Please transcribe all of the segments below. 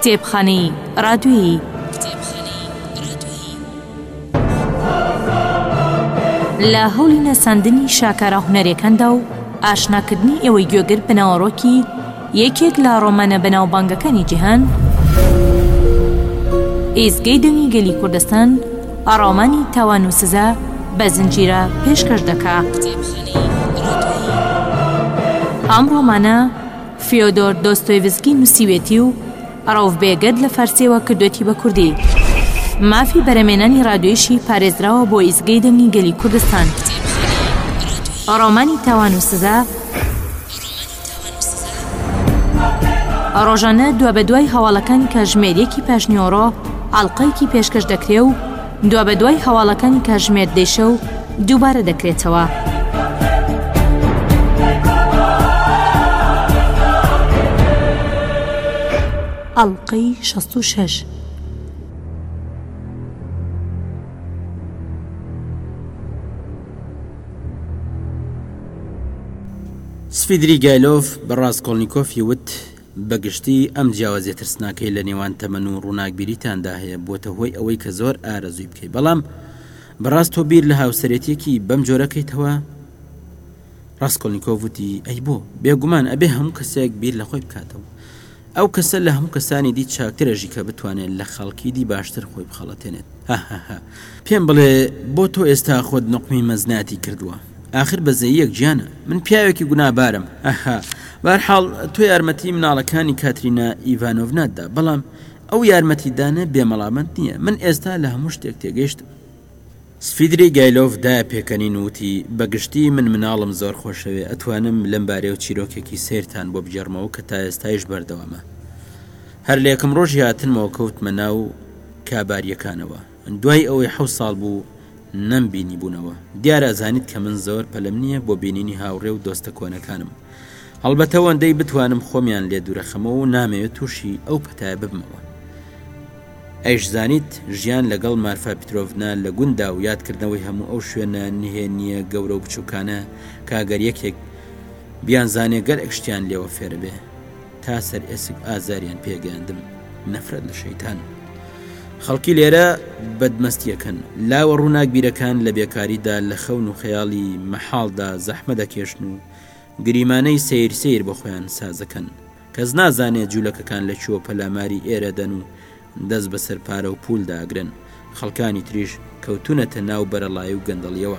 کتێبخانەی ڕادیۆیی لە هەوڵی نەساندنی شاکارە هونەرەکاندا و ئاشناکردنی ئێوەی گوێگر بناوەڕۆکی یەکێک لە ڕۆمانە بەناوبانگەکانی جیهان، ئێزگەی دەنگی گەلی کوردستان ڕۆمانی تاوان و سزا بە زنجیرە پێشکەش دەکا. ئەم ڕۆمانە فیۆدۆر دۆستۆیڤسکی نووسیوێتی و ڕەوڤبێگەد لە فارسیەوە کردوێتی بە کوردی. مافی بەرەمێنانی ڕادیۆییشی پارێزراوە بۆ ئیزگەی دەنگی گەلی کوردستان. ڕۆمانی تاوان و سزا ڕۆژانە دوا بە دوای هەواڵەکانی کاتژمێرێکی پاشنیۆڕۆ ئاڵقەیەکی پێشکەش دەکرێ و دوا بە دوای هەواڵەکانی کاتژمێر دێشە و دووبارە دەکرێتەوە. ئاڵقەی 66. سفیدریگایلۆف بە ڕاستکۆڵنیکۆفی وت بەگشتی ئەم جیاوازیە ترسناکەی لە نێوان تەمەن و ڕووناکبیریتاندا هەیە بۆتە هۆی ئەوەی کە زۆر ئارەزووی بکەیت، بەڵام بەڕاست تۆ بیر لە هاوسەرێتیەکی بەم جۆرەکەیتەوە؟ ڕاستکۆڵنیکۆف وتی ئەی بۆ بێگومان ئەبێ هەموو کەسێک بیر لە خۆی بکاتەوە. ئەو کەسە لە هەموو کەسانی دی چاکترەژی کە بتوانێت لە خەڵکی دی باشتر خۆی بخەڵەتێنێت. پێم بڵێ بۆ تۆ ئێستا خۆت نقمی مەزناتی کردووە؟ آخر بەزەی یەک گیانە، من پیاوێکی گونابارم. بەرحاڵ تۆ یارمەتی مناڵەکانی کاترینا ئیڤانۆڤناتدا، بەڵام ئەو یارمەتیدانە بێمەڵامەند نییە. من ئێستا لە هەموو شتێک تێگەیشتم. سفیدریگایلۆف دایە پێکەنین وتی بەگشتی من مناڵم زۆر خۆشەوێ، ئەتوانم لەم بارێ و چیرۆکێکی سیرتان بۆ بجێڕمەوە کە تا ئێستایش بەردەوامە. هەر لە یەکەم ڕۆژی هاتنمەوە کەوتمە ناو کاباریەکانەوە. دوای ئەوەی 7 ساڵ بوو نەمبینی بوونەوە. دیارە ئەزانیت کە من زۆر پەلەم نییە بۆ بینینی هاوڕێ و دۆستە کۆنەکانم. هەڵبەتە ئەوەندەی بتوانم خۆمیان لێ دوورەخەمەوە و نامەوێت تووشی ئەو پەتایە ببمەوە. ئەیش زانیت ژیان لەگەڵ مارفا پیترۆڤنا لە گوندا و یادکردنەوەی هەموو ئەو شوێنە نهێنیە گەورە و بچووکانە کاگەر یەکێک بیانزانێ گەلێک شتیان لێوە فێرە بێ تا سەر ئێسک ئازاریان پێگەاندم. نەفرەت لە شەیتان. خەڵکی لێرە بەدمەستیەکەن، لاوە ڕووناکبیرەکان لە بێکاریدا لە خەون و خەیاڵی مەحاڵدا زەحمە دەکێشن و گریمانەی سیر بۆ خۆیان سازەکەن. کەس نازانێت جوولەکەکان لە چووە پەلاماری ئێرەدەن و دەست بەسەر پارە و پول داگرن. خەڵکانی تریش کەوتونەتە ناو بەرەڵای و گەندەڵیەوە.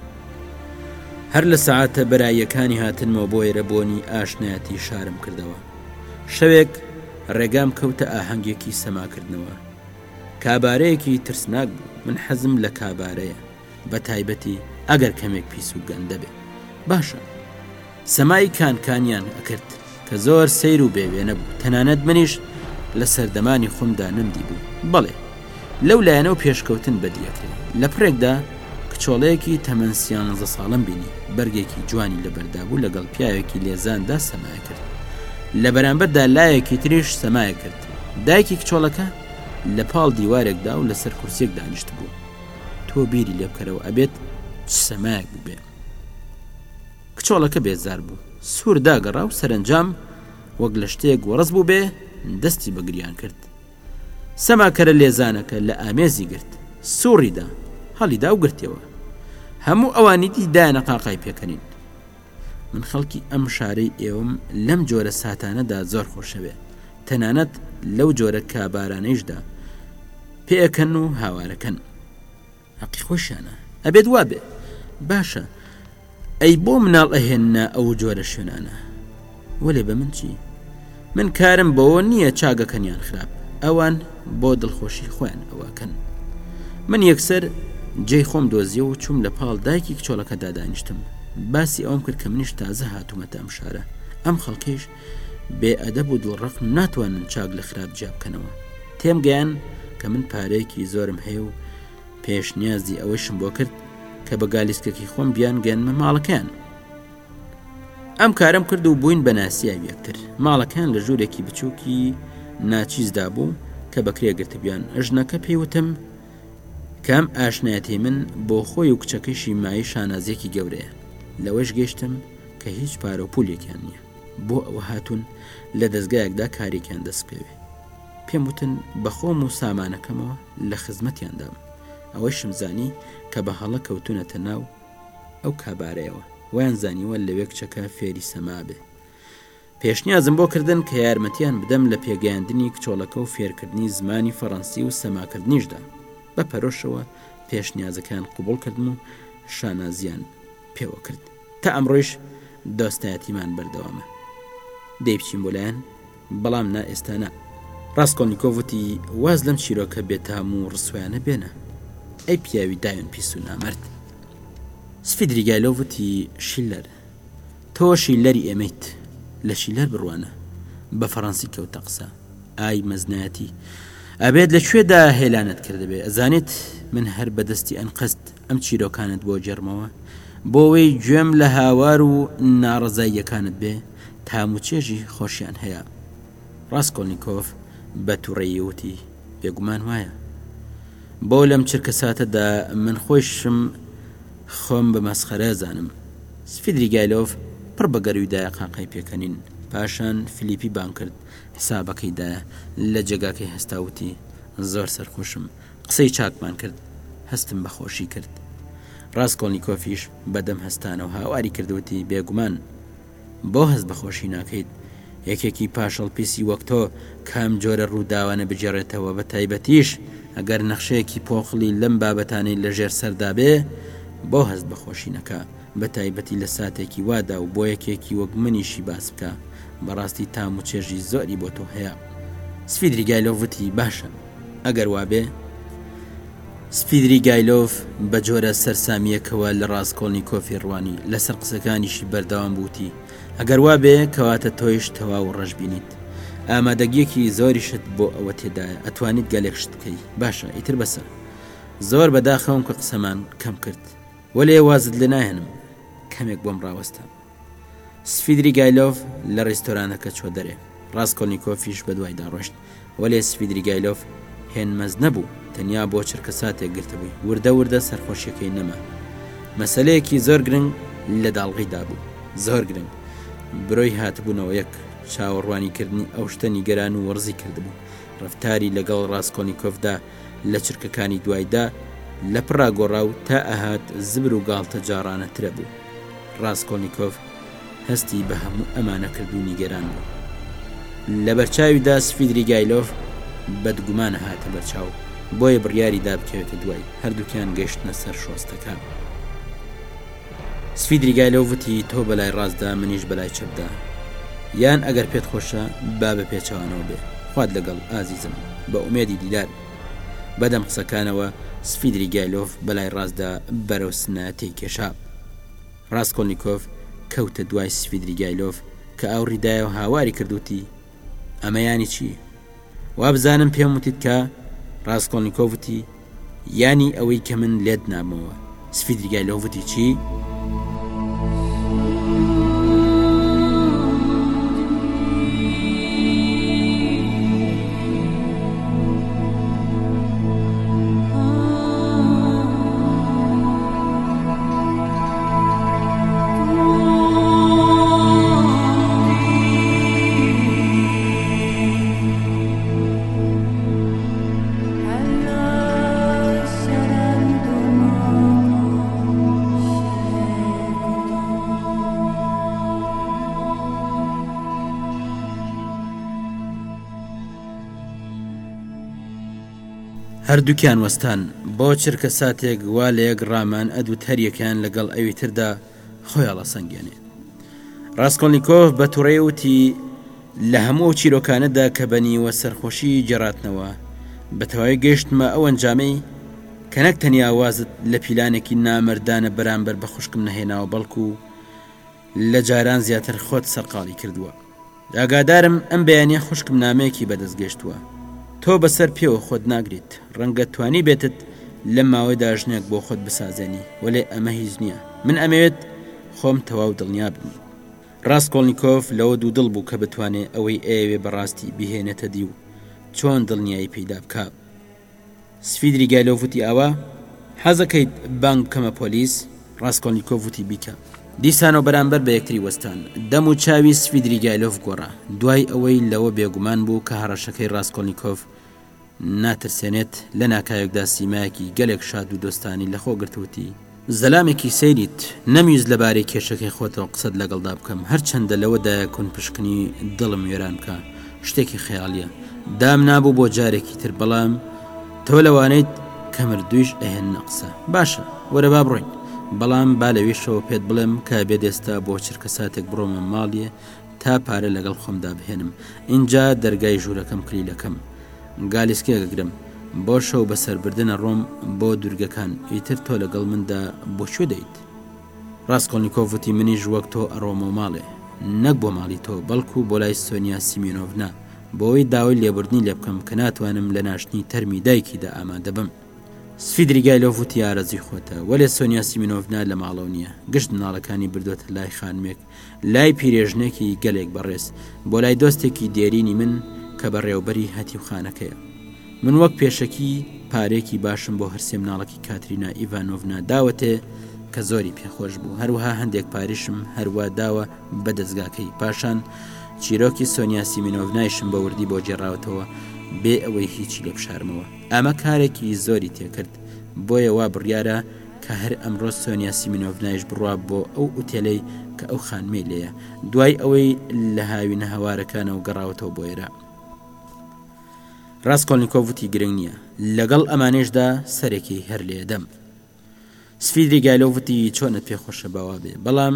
هەر لە سەعاتە بەراییەکانی هاتنمەوە بۆ ئێرە بۆنی ئاشنایەتی شارم کردەوە. شەوێک ڕێگام کەوتە ئاهەنگێکی سەماکردنەوە. کابارەیەکی ترسناک بوو. من حەزم لە کابارەیە، بە تایبەتی ئەگەر کەمێک پیس و گەندە بێ. باشە، سەمای کانکانیان ئەکرد کە زۆر سیر و بێوێنە بوو. تەنانەت منیش لە سەردەمانی خۆمدا نەمدی بوو. بەڵێ لەو لایەنەوە پێشکەوتن بەدیەکرێ. لە پرێکدا کچۆڵەیەکی تەمەن 13 ساڵم بینی، بەرگێکی جوانی لەبەردا بوو، لەگەڵ پیاوێکی لێزاندا سەمای کرد. لە بەرامبەردا لایەکی تریش سەمای کرد. دایکی کچۆڵەکە لە پاڵ دیوارێکدا و لەسەر کورسێک دانیشت بوو. تۆ بیری لێ بکەرەوە ئەبێت چ سەمایەک ببێ. کچۆڵەکە بێزار بوو، سوور داگەڕا و سەرنجام وەک لە شتێک وەڕز بوو بێ دەستی بەگریان کرد. سەماکەرە لێزانەکە لە ئامێزی گرت، سووڕیدا هەڵیدا و گرتەوە. هەموو ئەوانی دیدایانە قاقای پێکەنین. من خەڵکی ئەم شارەی ئێوەم لەم جۆرە ساتانەدا زۆر خۆشەوێ، تەنانەت لەو جۆرە کابارانەیشدا پێەکەن و هاوارەکەن. حەقی خۆشیانە، ئەبێت وابێ. باشە، ئەی بۆ مناڵ ئەهێننا ئەو جۆرە شوێنانە؟ وەلێ بە من چی؟ من کارم بەوە نییە چاگەکەنیان خراپ، ئەوان بۆ دڵخۆشی خۆیان ئەوەکەن. من یەکسەر جێی خۆم دۆزیە و چوم لە پاڵ دایکی کچۆڵەکەدا دانیشتم. باسی ئەوم کرد کە منیش تازە هاتوومەتە ئەم شارە. ئەم خەڵکیش بێ ئەدەب و دڵڕەق ناتوانن چاک لە خراپ جیا بکەنەوە. تێم گەیان کە من پارەیەکی زۆرم هەیە و پێشنیازی ئەوەشم بۆ کرد کە بە گالیسکەکی خۆم بیان گەنمە ماڵەکەیان. ئەم کارم کرد و بووین بە ناسیاوی یەکتر. ماڵەکەیان لە ژوورێکی بچووکی ناچیزدا بوو کە بەکرێ گرتبیان. ئەژنەکە پێیوتم کام ئاشنایەتی من بۆ خۆی و کچەکەشی مای شانازێکی گەورەیە. لەوەش گەشتم کە هیچ پارە و پولێکیان نییە. بۆ ئەوە هاتوون لە دەستگایەکدا کارێکیان دەست پێوێ. پێم وتن بەخۆم و سامانەکەمەوە لە خزمەتیاندام ئەوەی شمزانی کە بە هەڵە کەوتونەتە ناو ئەو کابارەیەوە ویان زانیوە لەوێ کچەکە فێری سەما بێ پێشنیازم بۆ کردن کە یارمەتیان بدەم لە پێگەیاندنی کچۆڵەکە و فێرکردنی زمانی فەڕەنسی و سەماکردنیشدا بە پەرۆشەوە پێشنیازەکان قوبوڵ کردم و شانازیان پێوە کرد تا ئەمڕۆیش دۆستایەتیمان بەردەوامە دەی بچین بۆ لایەن بەڵام نا ئێستانە ڕاستکۆلنیکۆڤ وتی واز لەم چیرۆکە بێتام و ڕسویانە بێنە ئەی پیاوی داوێن پیس و نامەرد سفیدریگایلۆڤ وتی شیلەر تۆ شیلەری ئێمەیت لە شیلەر بڕوانە بە فەڕەنسی کەوتە قسە ئای مەزنایەتی ئەبێت لەکوێدا هێلانت کردبێ ئەزانێت من هەر بەدەستی ئەنقەست ئەم چیرۆکانت بۆ جەرمەوە بۆەوەی گوێم لە هاوار و ناڕەزاییەکانت بێ تاموچێژی خۆشیان هەیە ڕاستکۆلنیکۆڤ بە تووڕێی وتی بێگومان وایە بۆ لەم چرکە ساتەدا من خۆشم خۆم بە مەسخەرە زانم سفیدریگایلۆڤ پڕ بە گەرویدایە قاقای پێکەنین پاشان فلیپی بان کرد حسابەکەیدایە لە جێگاکەی هەستاوتی زۆر سەرخۆشم قسەی چاکمان کرد هەستم بە خۆشی کرد ڕاستکۆلنیکۆڤیش بەدەم هەستانەوە هاواری کردوتی بێگومان بۆ هەست بە خۆشی ناکەیت یەکێکی پاشەڵ پیسی وەک تۆ کام جۆرە ڕووداوانە بجێڕێتەوە بە تایبەتیش ئەگەر نەخشەیەکی پۆخڵی لەم بابەتانەی لەژێر سەردا بێ بۆ هەست بە خۆشی نەکە بە تایبەتی لە ساتێکی وادا و بۆ یەکێکی وەک منیشی باس بکە بەڕاستی تام و چێژی زۆری بۆ تۆ هەیە سفیدریگایلۆڤ وتی باشە ئەگەر وابێ سفیدریگایلۆڤ بە جۆرە سەرسامیەکەوە لە ڕاستکۆلنیکۆڤی ڕوانی لەسەر قسەکانیشی بەردەوام بووتی ئەگەر وابێ کەواتە تۆیش تەواو ڕەش بینیت ئامادەگیەکی زۆریشت بۆ ئەوە تێدایە ئەتوانیت گەلێک شت بکەی باشە ئیتر بەسە زۆر بەداخەوم کە قسەمان کەم کرد وەلێ وازت لێ نایەنم کەمێک بۆم ڕاوەستە سفیدریگایلۆڤ لە ڕێستۆرانەکە چۆ دەرێ ڕاستکۆلنیکۆڤیش بە دوایدا ڕۆشت وەلێ سفیدریگایلۆڤ هێنمەز نەبوو تەنیا بۆ چرکە ساتێک گرتبووی وردە وردە سەرخۆشیەکەی نەما مەسەلەیەکی زۆر گرنگ لە داڵغیدا بوو زۆر گرنگ برۆی هاتبوونەوە یەک چاوەڕوانیکردنی ئەو شتە نیگەران و وەرزی کردبوو ڕفتاری لەگەڵ ڕاستکۆلنیکۆڤدا لە چرکەکانی دوایدا لە پڕاگۆڕا و تا ئەهات زبر و گاڵتە جارانەترە بوو ڕاستکۆلنیکۆڤ هەستی بە هەموو ئەمانە کرد و نیگەران بوو لە بەرچاویدا سفیدریگایلۆڤ بەدگومانە هاتە بەرچاو بۆیە بڕیاری دا بکەوێتە دوای هەردووکیان گەیشتنە سەر شۆستەکان سفیدریگایلۆڤ وتی تۆ بەلای ڕاستدا منیش بەلای چەپدا یان ئەگەر پێت خۆشە با بە پێچەوانەوە بێ خوات لەگەڵ ئازیزم بە ئومێدی دیدار بەدەم قسەکانەوە سفیدریگایلۆڤ بەلای ڕاستدا بەرەو سنایەتی کێشا ڕاستکۆلنیکۆڤ کەوتە دوای سفیدریگایلۆڤ کە ئاوڕیدایە و هاواری کردوتی ئەمەیانی چی وا بزانم پێم وتیت کە ڕاستکۆلنیکۆڤ وتی یانی ئەوەی کە من لێت نامەوە سفیدریگایلۆڤ وتی چی هەردووکیان وەستان بۆ چرکە ساتێک وا لە یەک ڕامان ئەدوت هەریەکیان لەگەڵ ئەوی تردا خۆیاڵە سەنگێنێ ڕاستکۆلنیکۆڤ بە تووڕێ وتی لە هەموو چیرۆکانەدا کە بەنیوە سەرخۆشی جێڕاتنەوە بە تەواوی گەیشتمە ئەو ئەنجامەی کە نەک تەنیا وازت لە پیلانێکی نامەردانە بەرامبەر بە خوشکم نەهێناوە بەڵکو لە جاران زیاتر خۆت سەرقاڵی کردووە ئاگادارم ئەم بەیانیە خوشکم نامەیەکی بەدەست گەشتووە تۆ بەسەر پێوە خۆت ناگریت ڕەنگە توانی بێتت لەم ماوەیدا ژنێک بۆ خۆت بسازێنی وەلێ ئەمە هیچ نییە من ئەمەوێت خۆم تەواو دڵنیا بم ڕاستکۆلنیکۆڤ لەوە دوو دڵ بوو کە بتوانێت ئەوەی ئێوێ بەڕاستی بهێنێتە دی و چۆن دڵنیایی پەیدا بکە سفیدریگایلۆڤ وتی ئاوا حەزەکەیت بانگ بکەمە پۆلیس ڕاستکۆلنیکۆڤ وتی بیکە دیسان و بەرامبەر بە یەکتری وەستان دەم و چاوی سفیدریگایلۆف گۆڕا دوای ئەوەی لەوە بێگومان بوو کە هەڕەشەکەی ڕاستکۆلنیکۆڤ ناترسێنێت لە ناکایەکدا سیمایەکی گەلێک شاد و دۆستانی لەخۆ گرتووتی زەلامێکی سەیریت نەمیویست لەبارەی کێشەکەی خۆتەوە قسەت لەگەڵدا بکەم هەرچەندە لەوەدایە کون پشکنی دڵم وێران بکە شتێکی خەیاڵیە دام نابوو بۆ جارێکی تر بەڵام تۆ لەوانەیت کە مردوویش ئەهێنە قسە باشە وەرە با بڕۆین بەڵام با لەویشەوە پێت بڵێم کە بێت ئێستا بۆ چرکە ساتێک بڕۆمە ماڵیە تا پارە لەگەڵ خۆمدا بهێنم اینجا دەرگای ژوورەکەم کلیلەکەم گالیسکێگەگرم بۆ شەو بەسەربردنە ڕۆم بۆ دوورگەکان ئیتر تۆ لەگەڵ مندا بۆ شو دەیت ڕاستکۆلنیکۆڤ وتی منیش وەک تۆ ئەڕۆمە ماڵێ نەک بۆ ماڵی تۆ بەڵکو بۆ لای سۆنیا سیمێنۆڤنا بۆەوەی داوای لێبوردنی لێ بکەم کە ناتوانم لە ناشتنی تەرمی دایکیدا ئامادە بم سفیدریگایلۆڤ وتی ئارەزوی خۆتە وەلێ سۆنیا سیمێنۆڤنا لە ماڵەوە نییە گشت مناڵەکانی بردوۆتە لای خانمێک لای پیرێژنێکی گەلێک بەڕێز بۆ لای دۆستێکی دێرینی من کە بەڕێوبەری هەتیوخانەکەیە من وەک پێشەکی پارێکی باشم بۆ هەرسێ مناڵەکی کاترینا ئیڤانۆڤنا داوەتێ کە زۆری پێخۆش بوو هەروەها هەندێک پاریشم هەروە داوە بە دەستگاکەی پاشان چیرۆکی سۆنیا سیمێنۆڤنایشم بە وردی بۆ جێڕاوەتەوە بێ ئەوەی هیچی لێ بشارمەوە ئەمە کارێکی زۆری تێکرد بۆیە وا بڕیارە کە هەر ئەمڕۆ سۆنیا سیمێنۆڤنایش بڕوا بۆ ئەو ئوتێلەی کە ئەو خانمەی لێیە دوای ئەوەی لە هاوینە هەوارەکانەوە گەڕاوەتەوە بۆیرە ڕاستکۆلنیکۆڤ وتی گرنگ نییە لەگەڵ ئەمانێشدا سەرێکی هەر لێدەم سفیدریگایلۆڤ وتی چۆنت پێخۆشە باوا بێ بەڵام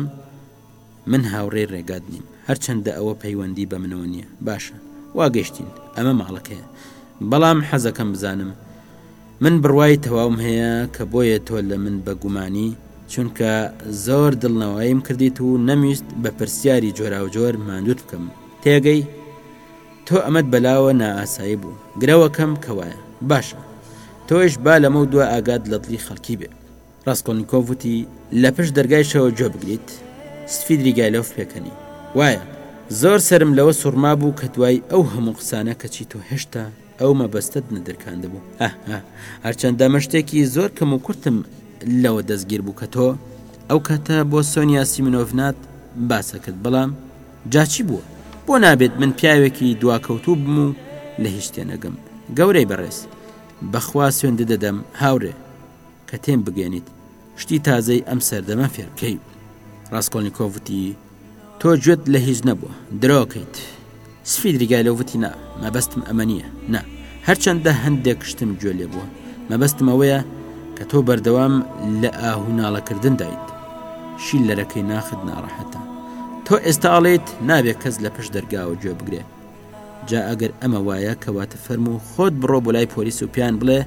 من هاوڕێی ڕێگات نیم هەرچەندە ئەوە پەیوەندی بە منەوە نییە باشە واگەشتین ئەمە ماڵەکەیە بەڵام حەزەکەم بزانم من بڕوای تەواوم هەیە کە بۆیە تۆ لە من بە گومانی چونکە زۆر دڵنەوەیم کردیت و نەمویست بە پرسیاری جۆرا و جۆر ماندووت بکەم تێگەی تۆ ئەمەت بەلاوە نائاسایی بوو گرەوەکەم کەوایە باشە تۆیش با لەمە دووە ئاگات لە دڵی خەڵکی بێ ڕاستکۆلنیکۆڤ وتی لە پشت دەرگایشەوە جۆ بگریت سفیدریگایلۆڤ پێکەنی وایە زۆر سرم لەوە سوڕما بوو کە دوای ئەو هەموو قسانە کەچی تۆ هێشتا ئەو مەبەستت نەدرکاندە بوو هەرچەندە مەشتێکی زۆر کەم و کورتم لەوە دەستگیر بوو کە تۆ ئەو کاتە بۆ سۆنیا سیمێنۆڤنات باسەکرد بەڵام جاچی بووە بۆ نابێت من پیاوێکی دواکەوتوو بم و لە هیچ تێنەگەم گەورەی بەڕێز بەخوا سوێندە دەدەم هاورێ کە تێم بگەێنیت شتی تازەی ئەم سەردەمە فێرکەی ڕاستکۆلنیکۆڤ وتی تۆ گوێت لە هیچ نەبووە درۆکەیت سفیدریگایلۆڤ وتی نا مەبەستم ئەمە نییە نا هەرچەندە هەندێک شتم گوێ لێ بووە مەبەستم ئەوەیە کە تۆ بەردەوام لە ئاهووناڵەکردن دایت شیلەرەکەی ناخت ناڕەحەتە تۆ ئێستاڵێت نابێت کەس لە پشت دەرگاوە گوێ بگرێ جا ئەگەر ئەمە وایە کەواتە فەرمو خۆت بڕۆ بۆ لای پۆلیس و پیان بڵێ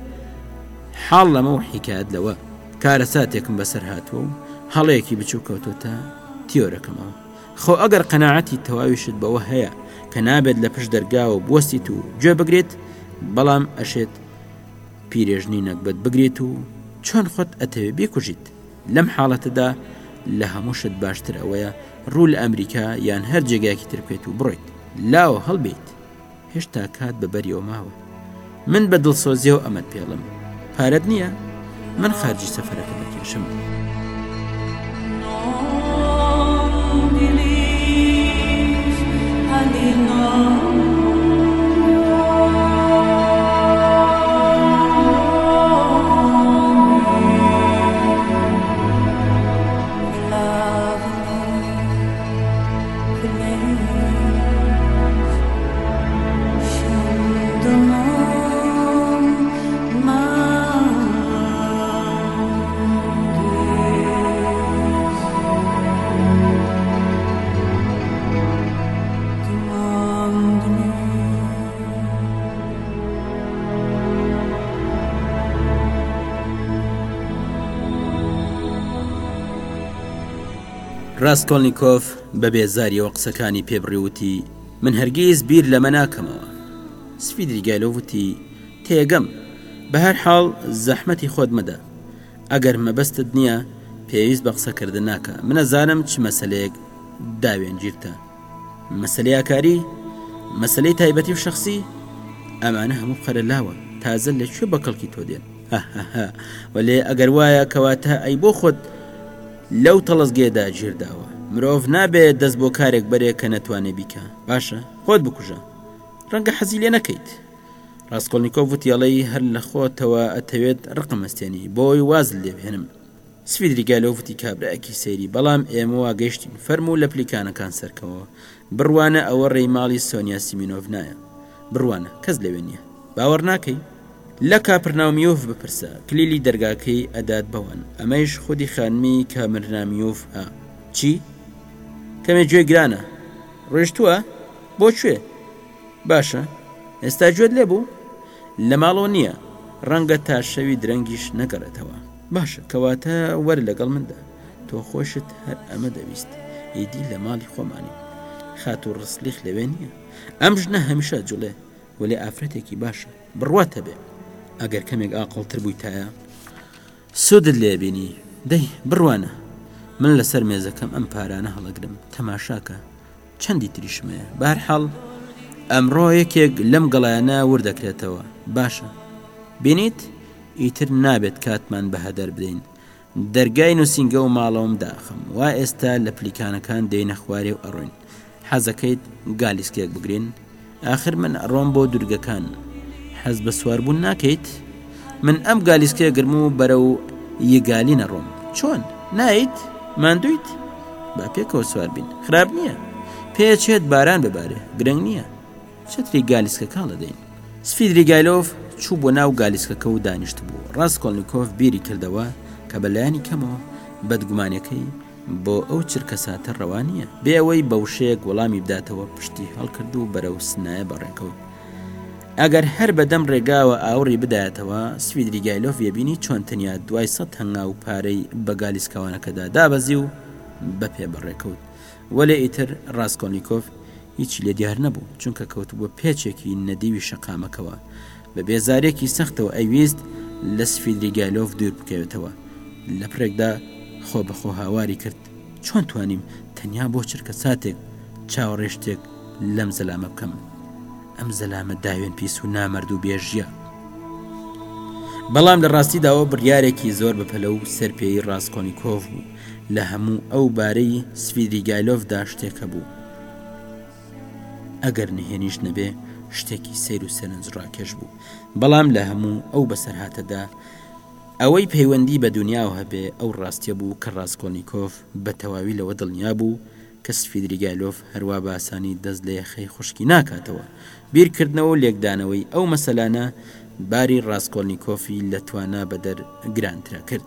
حاڵ لەمە و حیکایەت لەوە کارە ساتێکم بەسەر هاتووە و هەڵەیەکی بچوو کەوتۆتە تیۆرەکەمەوە خۆ ئەگەر قەناعەتی تەواویشت بەوە هەیە کە نابێت لە پشت دەرگاوە بوەستیت و گوێ بگرێت بەڵام ئەشێت پیرێژنی نەکبەت بگرێت و چۆن خۆت ئەتەوێ بیکوژیت لەم حاڵەتەدا لە هەمووشت باشتر ئەوەیە ڕوو لە ئەمریکا یان هەر جێگایکی تر بکەیت و بڕۆیت لاوە هەڵبێیت هێشتا کات بەبەریەوە ماوە من بە دڵسۆزیەوە ئەمەت پێڵم پارەت نییە من خارجی سەفەرەکە دەکێشم ڕاستکۆلنیکۆڤ بە بێزاریەوە قسەکانی پێبڕیوتی من هەرگیز بیر لەمە ناکەمەوە سفیدریگایلۆڤ وتی تێگەم بە هەر حاڵ زەحمەتی خۆت مەدە ئەگەر مەبەستت نییە پێویست بە قسەکردن ناکە منەزانم چ مەسەلەیەک داوێنگیرتە مەسەلەی ئاکاری مەسەلەی تایبەتی و شەخسی ئەمانە هەموو بخەرە لاوە تازە لەکوێ بە کەڵکی تۆ دێن وەلێ ئەگەر وایە کەواتە ئەی بۆ خۆت لەو تەڵەزگێدا گیرداوە مرۆڤ نابێت دەست بۆ کارێک بەرێ کە نەتوانێ بیکە باشە خۆت بکوژە ڕەنگە حەزی لێ نەکەیت ڕاستکۆلنیکۆڤ وتیاڵەی هەر لە خۆتەوە ئەتەوێت ڕقم ئەستێنی بۆی واز لێ بهێنم سفیدریگایلۆڤ وتی کابراایەکی سەیری بەڵام ئێمە وا گەیشتین فەرموو لە پلیکانەکان سەرکەوە بڕوانە ئەوە ڕێی ماڵی سۆنیا سیمینۆڤ نایە بڕوانە کەس لەوێ نییە باوەڕ ناکەی لە کاپرناومیۆڤ بپرسە کلیلی دەرگاکەی ئەدات بەوان ئەمەش خودی خانمی کامرنامیۆڤ چی؟ کەمێ گوێ گرانە ڕۆیشتووە بۆ کوێ؟ باشە ئێستا گوێت لێ بوو؟ لە ماڵەوە نییە ڕەنگە تا شەوی درەنگیش نەگەڕێتەوە باشە کەواتە وەرە لەگەڵ مندا تۆ خۆشت هەر ئەمە دەویست ئیدی لە ماڵی خۆمانی خات و ڕسلیخ لەوێ نییە ئەم ژنە هەمیشە جوڵێ وەلێ ئافرەتێکی باشە بڕواتە بێ ئەگەر کەمێک ئاقڵتر بوویتایە سودت لێ بینی دەی بڕوانە من لەسەر مێزەکەم ئەم پارانە هەڵەگرم تەماشاکە چەندی تریشمەیە بەهەرحاڵ ئەمڕۆ یەکێک لەم گەڵایانە وردەکرێتەوە باشە بینیت ئیتر نابێت کاتمان بەهەدەر بدەین دەرگای نووسینگە و ماڵەوەم داخم وا ئێستا لە پلیکانەکان دێنە خوارێ و ئەڕۆین حەزەکەیت گالیسکێک بگرین آخر من ئەڕۆم بۆ دوورگەکان حەز بە سواربوون ناکەیت من ئەم گالیسکێ گرم و بەرەو یەگالی نەڕۆم چۆن نایت ماندویت با پێکەوە سوار بین خراپ نییە پێچێت باران ببارێ گرنگ نییە چتری گالیسکە کاڵە دەین سفیدریگایلۆڤ چوو بۆ ناو گالیسکەکە و دانیشت بوو ڕاستکۆلنیکۆڤ بیری کردەوە کە بەلایانی کەمەوە بەدگومانەکەی بۆ ئەو چرکە ساتە ڕەوا نییە بێ ئەوەی بەوشەیەک وەڵامی بداتەوە پشتی هەڵکرد و بەرەو سنایە بەڕێکەوت ئەگەر هەر بەدەم ڕێگاوە ئاوڕی بدایەتەوە سفیدریگایلۆڤ یەبینی چۆن تەنیا دوای 100 هەنگا و پارەی بە گالیسکەوانەکەدا دابەزی و بەپێ بەڕێکەوت وەلێ ئیتر ڕاستکۆلنیکۆڤ هیچی لێ دیار نەبوو چونکە کەوت بۆ پێچێکی نەدیوی شەقامەکەوە بە بێزارێکی سەختەوە ئەیویست لە سفیدریگایلۆڤ دوور بکەوێتەوە لە پرێکدا خۆ بەخۆ هاواری کرد چۆن توانیم تەنیا بۆ چرکە ساتێک چاوەڕێشتێک لەم زەلامە بکەم ئەم زەلامە داوێن پیس و نامەرد و بێژیە بەڵام لە ڕاستیداوە بڕیارێکی زۆر بەپەلە و سەرپێی ڕاستکۆلنیکۆڤ بوو لە هەموو ئەو بارەی سفیدریگایلۆڤدا شتێکە بوو ئەگەر نهێنیش نەبێ شتێکی سیر و سەرنج ڕاکێش بوو بەڵام لە هەموو ئەو بەسەرهاتەدا ئەوەی پەیوەندی بە دنیاوە هەبێ ئەو ڕاستیە بوو کە ڕاستکۆلنیکۆڤ بە تەواوی لەوە دڵنیا بوو کە سفیدریگایلۆڤ هەروە باسانی دەست لە یەخەی خوشکی ناکاتەوە بیرکردنەوە و لێکدانەوەی ئەو مەسەلانە باری ڕاستکۆلنیکۆفی لە توانە بەدەر گرانترا کرد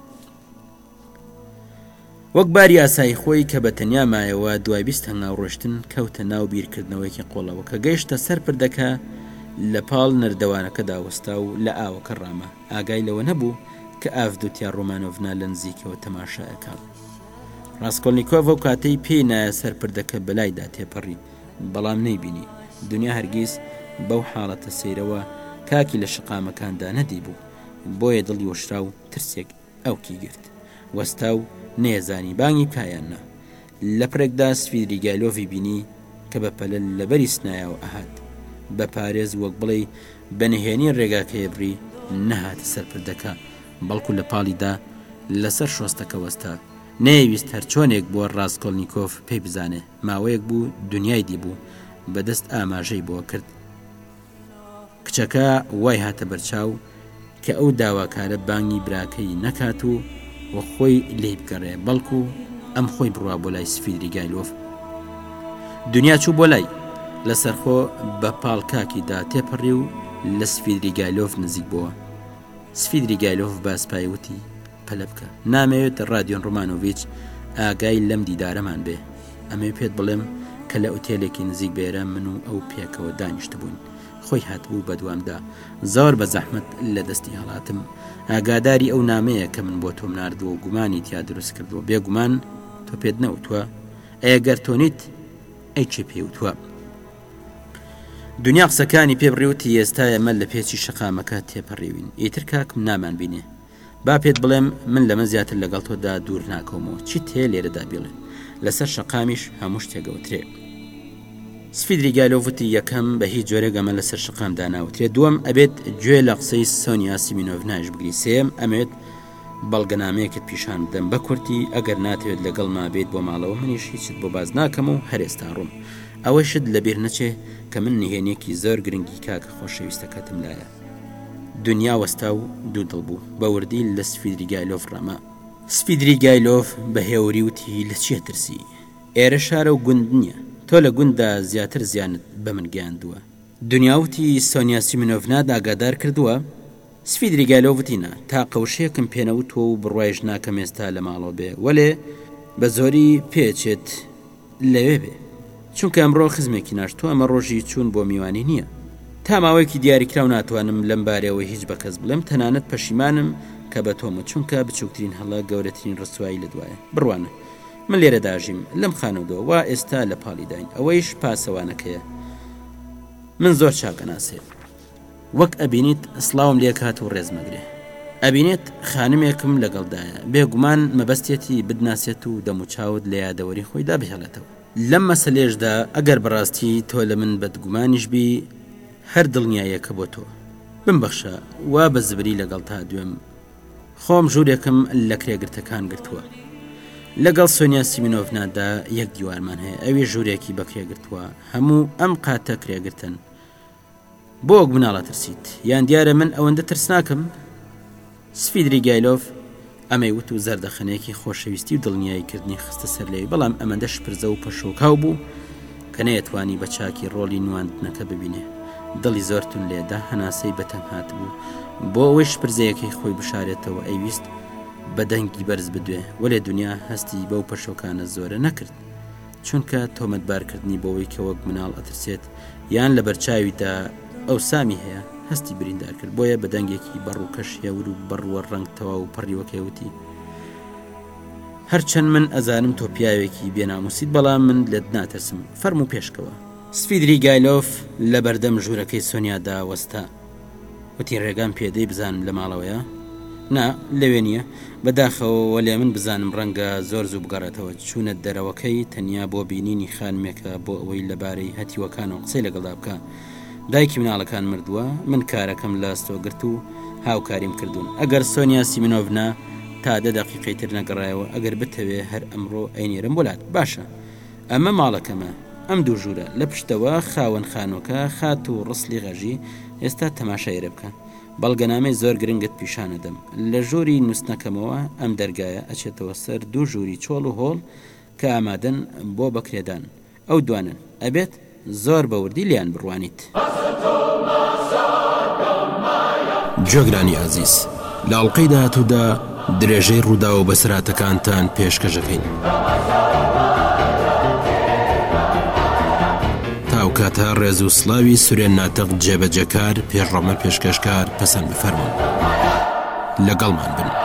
وەک باری ئاسایی خۆی کە بە تەنیا مایەوە دوای 20 هەنگاو ڕۆشتن کەوتە ناو بیرکردنەوەیکی قۆڵەوە کە گەیشتە سەر پردەکە لە پاڵ نەردەوانەکەدا وەستا و لە ئاوەکە ڕامە ئاگای لەوە نەبوو کە ئافدوتیا ڕۆمانۆڤنا لە نزیکەوە تەماشایەکە ڕاستکۆلنیکۆڤ ئەو کاتەی پێی نایە سەر پردەکە بەلایدا تێپەڕی بەڵام نەیبینی دنیا هەرگیز بەو حاڵەتە سەیرەوە کاکی لە شقامەکاندا نەدی بوو بۆیە دڵی وەشرا و ترسێک ئەوکی گرت وەستا و نێزانی بانگی پایاننا لە پرێکدا سفیدریگایلۆڤی بینی کە بەپەلە لەبەری سنایەوە ئەهات بە پارێز وەک بڵێ بەنهێنی ڕێگاکەیە بری نەهاتە سەر پردەکە بەڵکو لە پاڵیدا لەسەر شۆستەکە وەستا نەیویست هەر چۆنێک بۆ ڕاستکۆلنیکۆڤ پێی بزانێ ماوەیەک بوو دنیای دیبوو بەدەست ئاماژەی بۆ کرد کچەکە وای هاتە بەرچاو کە ئەو داواکارە بانگی براکەی نەکات و خۆی لێ بگەڕێ بەڵکو ئەم خۆی بڕوا بۆ لای سفیدریگایلۆڤ دنیا چوو بۆ لای لەسەرخۆ بە پاڵکاکیدا تێپەڕی و لە سفیدریگایلۆڤ نزیک بووە سفیدریگایلۆڤ باسپایوتی پەلە بکە نامەوێت رادیۆن ڕۆمانۆڤیچ ئاگای لەم دیدارەمان بێ ئەمێ پێت بڵێم کە لە ئوتێلێکی نزیک بێرە من و ئەو پێکەوە دانیشت بوون خۆی هاتبوو بە دوامدا زۆر بە زەحمەت لە دەستی هەڵاتم ئاگاداری ئەو نامەیە کە من بۆ تۆم ناردووە و گومانی تیا دروست کردووە بێگومان تۆ پێت نەوتووە ئەگەر تۆنیت ئەی چێ پێوتووە دنیا قسەکانی پێبڕێوتی ئێستا ئەمە لە پێچی شەقامەکە تێپەڕێوین ئیتر کاکم نامان بینێ با پێت بڵێم من لەمە زیاتر لەگەڵ تۆدا دوور ناکەمەوە چیت هەیە لێرەدا بڵێ لەسەر شەقامیش هەموو شتێگەوترێ سفیدریگایلۆڤتی یەکەم بە هیچ جۆرێک ئەمە لەسەر شەقامدا ناوترێ دووەم ئەبێت گوێ لە قسەی سۆنیا سیمینۆڤناش بگری سێم ئەمێت بەڵگەنامەیەکت پیشان بدەم بە کورتی ئەگەر ناتەوێت لەگەڵما بێت بۆ ماڵەوە منیش هیچت بۆ باز ناکەم و هەرێستا ڕوم ئەوەشت لەبیر نەچێ کە من نهێنێکی زۆر گرنگی کاکە خۆشەویستەکەتم لایە. دنیا وەستا و دوو دڵ بوو بە وردی لە سفیدریگایلۆف ڕاما. سفیدریگایلۆف بە هێوری وتی لە چیە ترسی؟ ئێرە شارە و گوند نییە، تۆ لە گوندا زیاتر زیانت بە من گەیاندووە. دنیاوتی سۆنیا سیمینۆڤنا ئاگادار کردووە. سفیدریگایلۆڤتی نا تا قەوشەیەکم پێنەوتوە و بڕوایش ناکەم ئێستا لە ماڵەوە بێ وەلێ بە زۆری پێچێت لەوێ بێ چونکە ئەمڕۆ خزمێکی ناشتووە ئەمە ڕۆژی چوون بۆ میوانی نییە. تا ماوەیەکی دیاریکراو ناتوانم لەم بارەوە هیچ بە کەس بڵێم تەنانەت پەشیمانم کە بە تۆمە چونکە بچووکترین هەڵە گەورەترین ڕسوایی لە دوایە. بڕوانە من لێرە داژیم لەم خانەوەدەوە وا ئێستا لە پاڵی داین ئەوەیش پاسەوانەکەیە. من زۆر چاکە ناسێت وەک ئەبینیت سڵاوم لێ کات و ڕێزمەگرێ ئەبینێت خانمێکم لەگەڵدایە بێگومان مەبەستێتی بدناسێت و دەموچاوت لە یادەوەری خۆیدا بهێڵێتەوە. لەم مەسەلێشدا ئەگەر بەڕاستی تۆ لە من بەدگومانیش بی هەر دڵنیایەکە بۆ تۆ بمبەخشە وا بە زبری لەگەڵ تا دوێم خۆم ژوورێکم لە کرێگرتەکان گرتووە لەگەڵ سۆنیا سیمینۆڤنادا یەک دیوارمان هەیە ئەوێ ژوورێکی بەکرێگرتووە هەموو ئەم قاتە کرێگرتن بۆ وەک مناڵە ترسیت یان دیارە من ئەوەندە ترس ناکەم. سفیدریگایلۆف ئەمەی وت و زەردەخەنەیەکی خۆشەویستی و دڵنیاییکردنی خستە سەر لێوی بەڵام ئەمەندە شپرزە و پەشۆکاو بوو کە نەیەتوانی بە چاکی ڕۆڵی نواندنەکە ببینێ. دڵی زۆرتون لێدا هەناسەی بەتەم هات بوو بۆ ئەوەی شپرزەیەکەی خۆی بشارێتەوە ئەیویست بە دەنگی بەرز بدوێ وەلێ دنیا هەستی بەو پەشۆکانە زۆرە نەکرد چونکە تۆمەتبارکردنی بۆەوەی کە وەک مناڵ ئەترسێت یان لە بەرچاویدا ئەو سامی هەیە هەستی بریندار کرد بۆیە بە دەنگێکی بەڕووکەش هێور و بڕوە ڕەنگتەوە و پەڕیوەکەوتی هەرچەند من ئەزانم تۆ پیاوێکی بێناموسیت بەڵام من لێت ناتەسم فەرموو پێشکەوە. سفیدریگایلۆف لە بەردەم ژوورەکەی سۆنیادا وەستا وتی ڕێگام پێدەی بزانم لە ماڵەوەیە؟ نا لەوێ نییە بەداخەوە لێ من بزانم ڕەنگە زۆر زوو بگەڕێتەوە چوونە دەرەوەکەی تەنیا بۆ بینینی خانمێکە بۆ ئەوەی لەبارەی هەتیوەکانەوە قسەی لەگەڵدا بکە. دایکی مناڵەکان مردووە من کارەکەم لە ئەستۆ گرت و هاوکاریم کردوون ئەگەر سۆنیا سیمینۆڤنا تا 10 دقیقەی تر نەگەڕایەوە ئەگەر بتەوێ هەر ئەمڕۆ ئەینێرم بۆلات باشە ئەمە ماڵەکەمە ئەم دوو ژوورە لە پشتەوە خاوەن خانۆکە خات و ڕسلی غەژی ئێستا تەماشایرە بکە بەڵگەنامەی زۆر گرنگت پیشانەدەم لە ژووری نووسنەکەمەوە ئەم دەرگایە ئەچێتەوە سەر دوو ژووری چۆڵ و هۆڵ کە ئامادەن بۆ بەکرێدان ئەو دوانن ئەبێت زۆر بەوردی لیان بڕوانیت. جۆگرانی ئازیز لە ئەڵقەی داهاتوودا درێژەی ڕوودا و بەسراتەکانتان پێشکەشەکەین تاوکاتە ڕێز و سڵاوی سورێن ناتەق جێبەجەکار پێشڕەمە پێشکەشکار پەسەند بفەرمون لەگەڵمان بن.